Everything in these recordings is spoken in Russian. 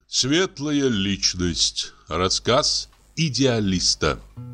Светлая личность. Рассказ идеалиста.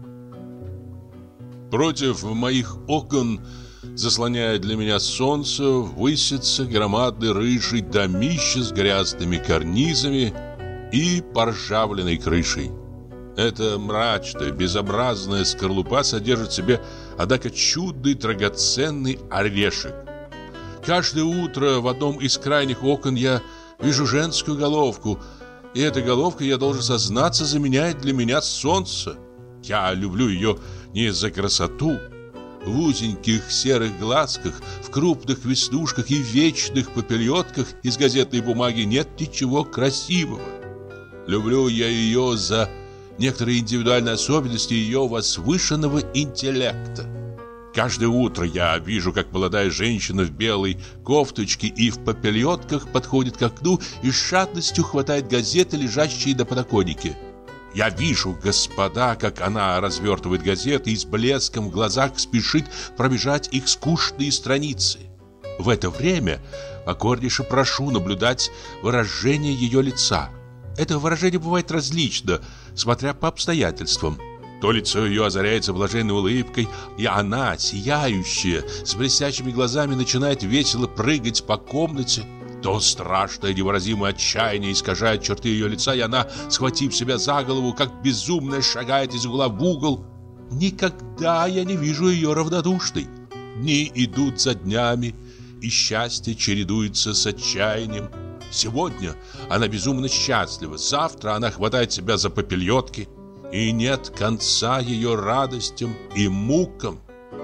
Против моих окон, заслоняя для меня солнце, высится громадный рыжий домище с грязными карнизами и поржавленной крышей. Эта мрачная, безобразная скорлупа содержит в себе, однако, чудный драгоценный орешек. Каждое утро в одном из крайних окон я вижу женскую головку, и эта головка, я должен сознаться, заменяет для меня солнце. Я люблю ее не за красоту. В узеньких серых глазках, в крупных веснушках и вечных попельотках из газетной бумаги нет ничего красивого. Люблю я ее за некоторые индивидуальные особенности ее возвышенного интеллекта. Каждое утро я вижу, как молодая женщина в белой кофточке и в попельотках подходит к окну и с жадностью хватает газеты, лежащие на подоконнике. Я вижу, господа, как она развертывает газеты и с блеском в глазах спешит пробежать их скучные страницы. В это время покорнейше прошу наблюдать выражение ее лица. Это выражение бывает различно, смотря по обстоятельствам. То лицо ее озаряется блаженной улыбкой, и она, сияющая, с блестящими глазами, начинает весело прыгать по комнате. То страшное невыразимое отчаяние искажает черты ее лица, и она, схватив себя за голову, как безумная, шагает из угла в угол. Никогда я не вижу ее равнодушной. Дни идут за днями, и счастье чередуется с отчаянием. Сегодня она безумно счастлива, завтра она хватает себя за попельотки, и нет конца ее радостям и мукам.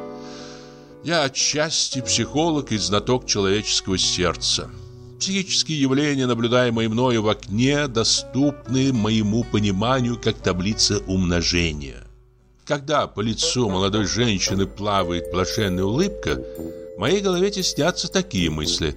Я отчасти психолог и знаток человеческого сердца. Психические явления, наблюдаемые мною в окне, доступны моему пониманию как таблица умножения. Когда по лицу молодой женщины плавает блаженная улыбка, в моей голове теснятся такие мысли.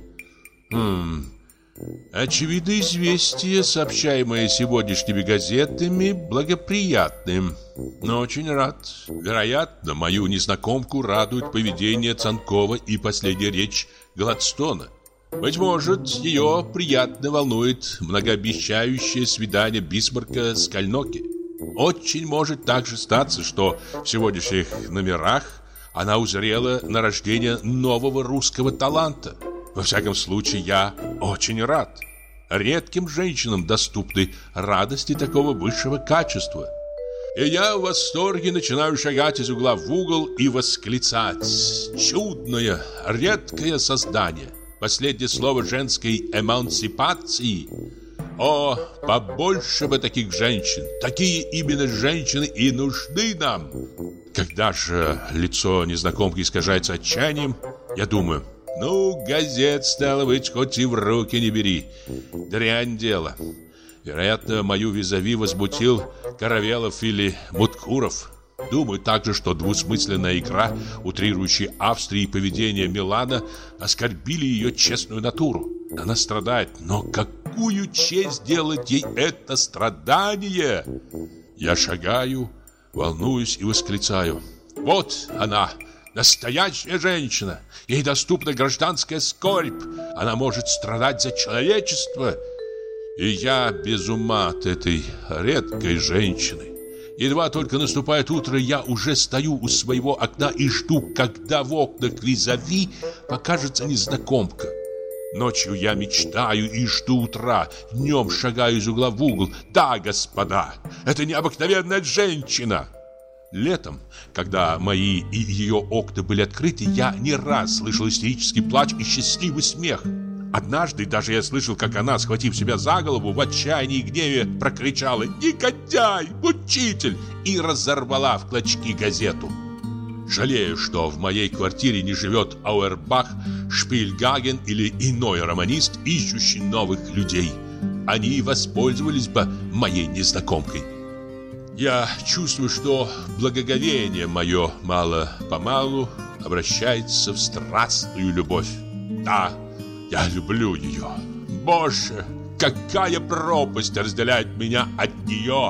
Очевидно, известия, сообщаемые сегодняшними газетами, благоприятны. Но очень рад. Вероятно, мою незнакомку радует поведение Цанкова и последняя речь Гладстона. Быть может, ее приятно волнует многообещающее свидание Бисмарка с Кальноки. Очень может также статься, что в сегодняшних номерах она узрела на рождение нового русского таланта. Во всяком случае, я очень рад. Редким женщинам доступны радости такого высшего качества. И я в восторге начинаю шагать из угла в угол и восклицать: чудное, редкое создание. Последнее слово женской эмансипации. О, побольше бы таких женщин. Такие именно женщины и нужны нам. Когда же лицо незнакомки искажается отчаянием, я думаю: ну, газет, стало быть, хоть и в руки не бери. Дрянь дело. Вероятно, мою визави возмутил Каравелов или Муткуров. Думаю также, что двусмысленная игра, утрирующая Австрии и поведение Милана, оскорбили ее честную натуру. Она страдает, но какую честь делает ей это страдание? Я шагаю, волнуюсь и восклицаю: вот она! Настоящая женщина. Ей доступна гражданская скорбь. Она может страдать за человечество. И я без ума от этой редкой женщины. Едва только наступает утро, я уже стою у своего окна и жду, когда в окнах визави покажется незнакомка. Ночью я мечтаю и жду утра, днем шагаю из угла в угол. Да, господа, это необыкновенная женщина. Летом, когда мои и ее окна были открыты, я не раз слышал истерический плач и счастливый смех. Однажды даже я слышал, как она, схватив себя за голову, в отчаянии и гневе прокричала: «Негодяй! Мучитель!» и разорвала в клочки газету. Жалею, что в моей квартире не живет Ауэрбах, Шпильгаген или иной романист, ищущий новых людей. Они воспользовались бы моей незнакомкой. Я чувствую, что благоговение мое мало-помалу обращается в страстную любовь. Да, я люблю ее. Боже, какая пропасть разделяет меня от нее!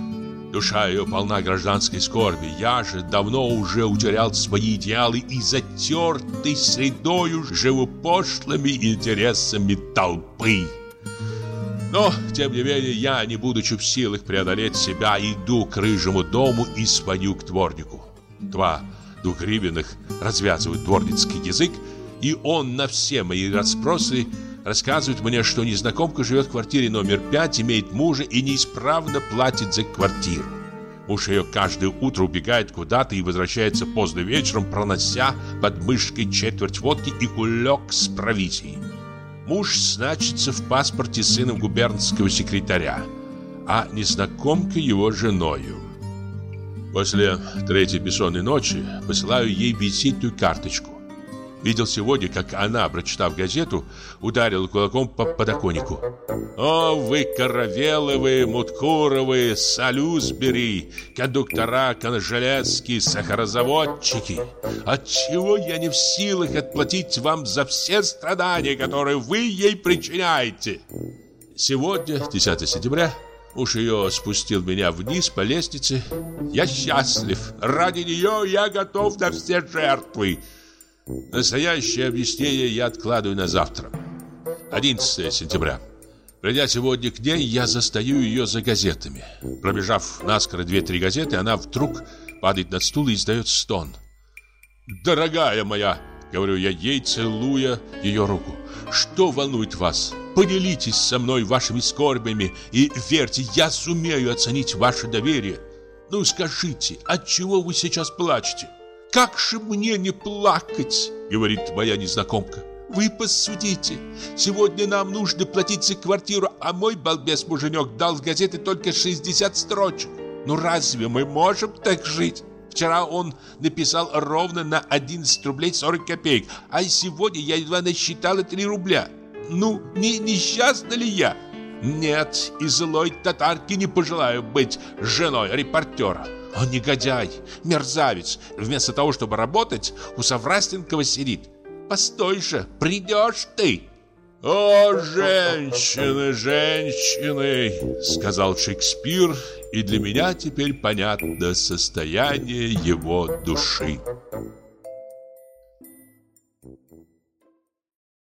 Душа ее полна гражданской скорби. Я же давно уже утерял свои идеалы и затертый средою живу пошлыми интересами толпы. Но, тем не менее, я, не будучи в силах преодолеть себя, иду к рыжему дому и спою к дворнику. 2 двухгривенных развязывают дворницкий язык, и он на все мои расспросы рассказывает мне, что незнакомка живет в квартире номер 5, имеет мужа и неисправно платит за квартиру. Муж ее каждое утро убегает куда-то и возвращается поздно вечером, пронося под мышкой четверть водки и кулек с провизией. Муж значится в паспорте сыном губернского секретаря, а незнакомка его женою. После 3-й бессонной ночи посылаю ей визитную карточку. Видел сегодня, как она, прочитав газету, ударила кулаком по подоконнику. «О, вы Каравеловы, Муткуровы, Салюсбери, кондуктора, Конжелецкие, сахарозаводчики! Отчего я не в силах отплатить вам за все страдания, которые вы ей причиняете?» Сегодня, 10 сентября, муж ее спустил меня вниз по лестнице. Я счастлив. Ради нее я готов на все жертвы. Настоящее объяснение я откладываю на завтра. 11 сентября. Придя сегодня к ней, я застаю ее за газетами. Пробежав наскоро 2-3 газеты, она вдруг падает на стул и издает стон. «Дорогая моя!» — говорю я ей, целуя ее руку. «Что волнует вас? Поделитесь со мной вашими скорбями, и верьте, я сумею оценить ваше доверие. Ну скажите, отчего вы сейчас плачете?» «Как же мне не плакать?» — говорит моя незнакомка. «Вы посудите. Сегодня нам нужно платить за квартиру, а мой балбес-муженек дал в газеты только 60 строчек. Ну разве мы можем так жить? Вчера он написал ровно на 11 рублей 40 копеек, а сегодня я едва насчитала 3 рубля. Ну, не несчастна ли я? Нет, и злой татарки не пожелаю быть женой репортера. Он негодяй, мерзавец. Вместо того, чтобы работать, у Саврастенкова сидит. Постой же, придешь ты!» «О, женщины, женщины!» — сказал Шекспир, и для меня теперь понятно состояние его души.